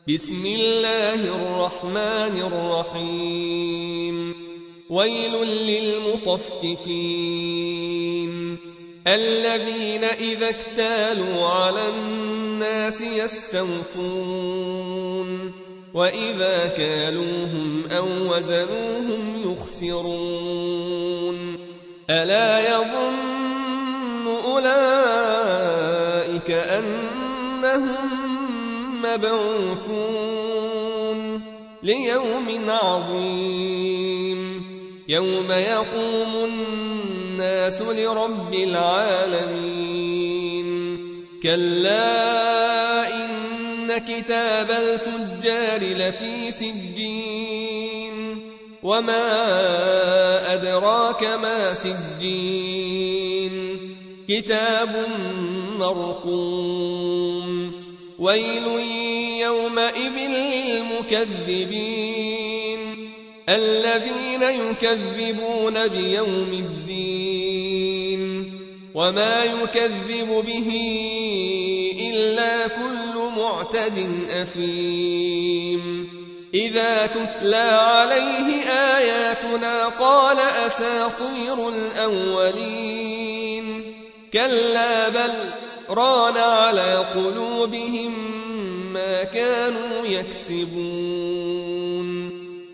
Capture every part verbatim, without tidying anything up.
بسم الله الرحمن الرحيم ويل للمطففين الذين إذا اكتالوا على الناس يستوفون وإذا كالوهم أو وزنوهم يخسرون ألا يظن أولئك أنهم مبعوثون ليوم عظيم يوم يقوم الناس لرب العالمين كلا إن كتاب الفجار لفي سجين وما أدراك ما سجين كتاب مرقوم ويل يومئذ للمكذبين الذين يكذبون بيوم الدين وما يكذب به إلا كل معتد أثيم إذا تتلى عليه آياتنا قال أساطير الأولين كلا بل ران على قلوبهم ما كانوا يكسبون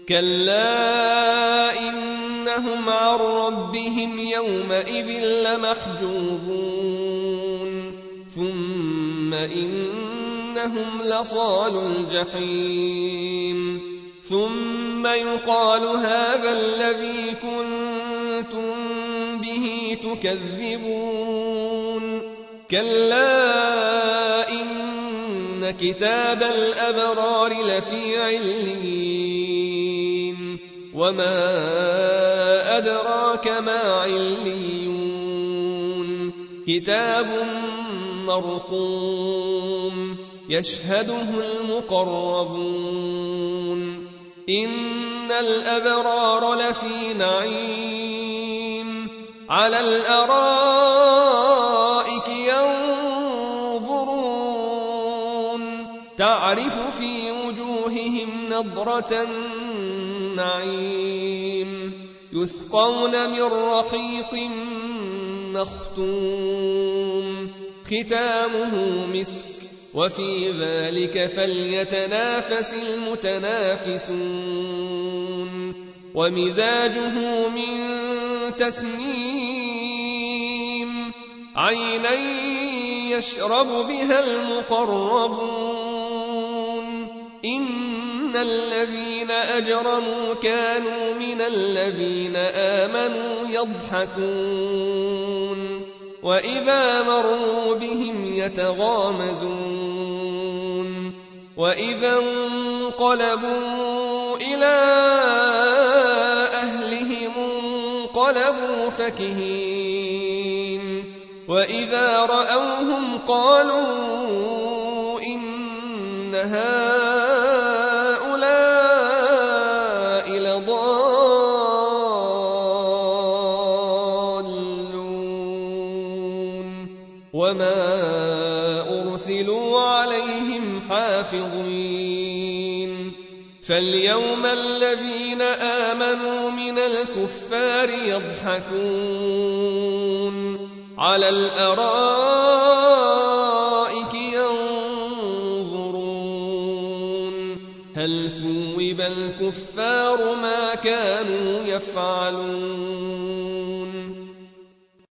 كلا إنهم عن ربهم يومئذ لمحجوبون ثم إنهم لصالوا الجحيم ثم يقال هذا الذي كنتم به تكذبون كلا إن كتاب الأبرار لفي عليين وما أدراك ما عليون كتاب مرقوم يشهده المقربون إن الأبرار لفي نعيم على الأرائك ينظرون تعرف في وجوههم نضرة النعيم يسقون من رحيق مختوم ختامه مسك وفي ذلك فليتنافس المتنافسون ومزاجه من تسنيم عينا يشرب بها المقربون إن الذين أجرموا كانوا من الذين آمنوا يضحكون وإذا مروا بهم يتغامزون وإذا انقلبوا إلى أهلهم انقلبوا فكهين وإذا رأوهم قالوا إن هؤلاء لضالون وما أرسلوا عليهم حافظين فاليوم الذين آمنوا من الكفار يضحكون على الأرائك ينظرون هل ثوب الكفار ما كانوا يفعلون